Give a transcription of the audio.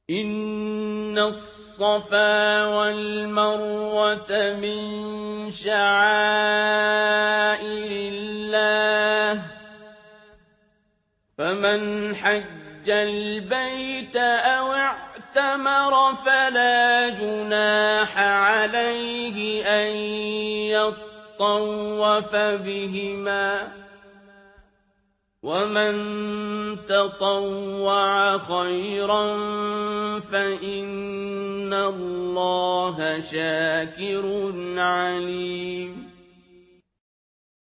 إِنَّ الصَّفَا وَالْمَرْوَةَ مِن شَعَائِرِ اللَّهِ ۖ فَمَنْ حَجَّ الْبَيْتَ أَوِ اعْتَمَرَ فَلَا جُنَاحَ عَلَيْهِ أَن يَطَّوَّفَ بِهِمَا ۚ وَمَن تَطَوَّعَ خَيْرًا فَإِنَّ اللَّهَ شَاكِرٌ عَلِيمٌ